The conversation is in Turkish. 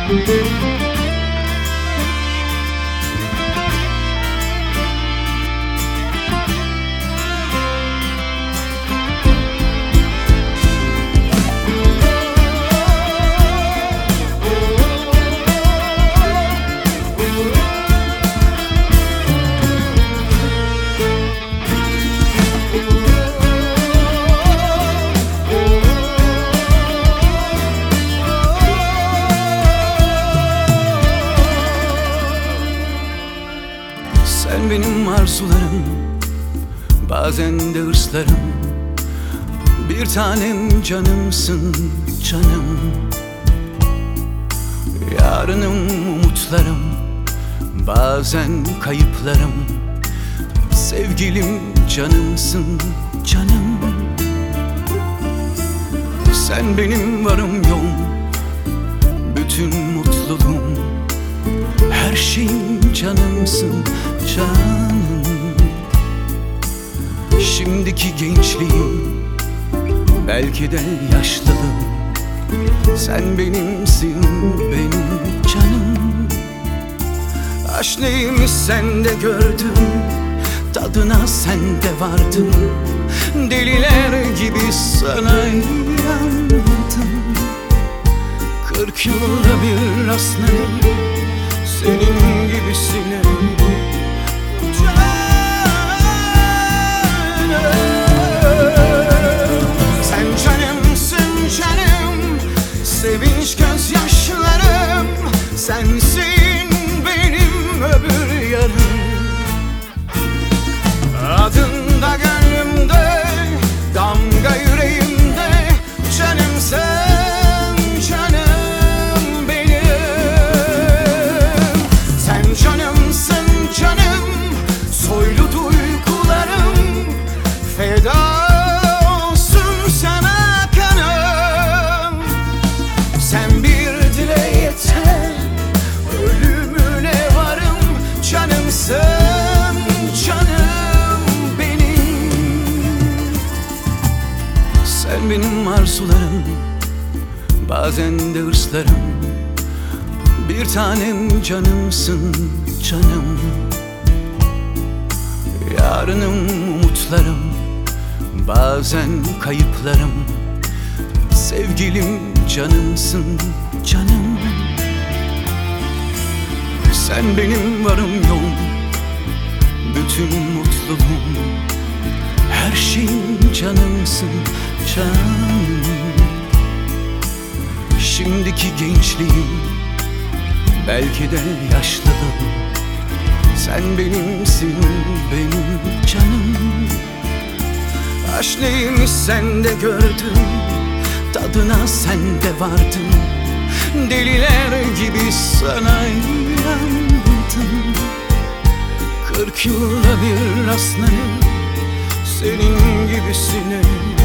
Sen benim arzularım, bazen de hırslarım. Bir tanem canımsın canım. Yarınım umutlarım, bazen kayıplarım. Sevgilim canımsın canım. Sen benim varım yoğum, bütün mutluluğum, her şeyim canımsın canım. Şimdiki gençliğim, belki de yaşlılığım, sen benimsin benim canım. Aşk neymiş sende gördüm, tadına sende vardım. Deliler gibi sana inandım. 40 yılda bir rastlarım senin gibisine canım. Sen canımsın canım, sevinç gözyaşlarım. Sensin benim öbür yarım. Adın da gönlümde, damga yüreğimde. Canımsın canım benim. Sen canımsın canım, soylu duygularım. Feda olsun sana kanım. Sen bir dile yeter, ölümüne varım. Canımsın canım benim. Sen benim arzularım, bazen de hırslarım. Bir tanem canımsın canım. Yarınım umutlarım, bazen kayıplarım. Sevgilim canımsın canım. Sen benim varım yoğum, bütün mutluluğum, her şeyim canımsın canım. Şimdiki gençliğim, belki de yaşlılığım, sen benimsin benim canım. Aşk neymiş sende gördüm, tadına sende vardım. Deliler gibi sana inandım. 40 yılda bir rastlarım senin gibisine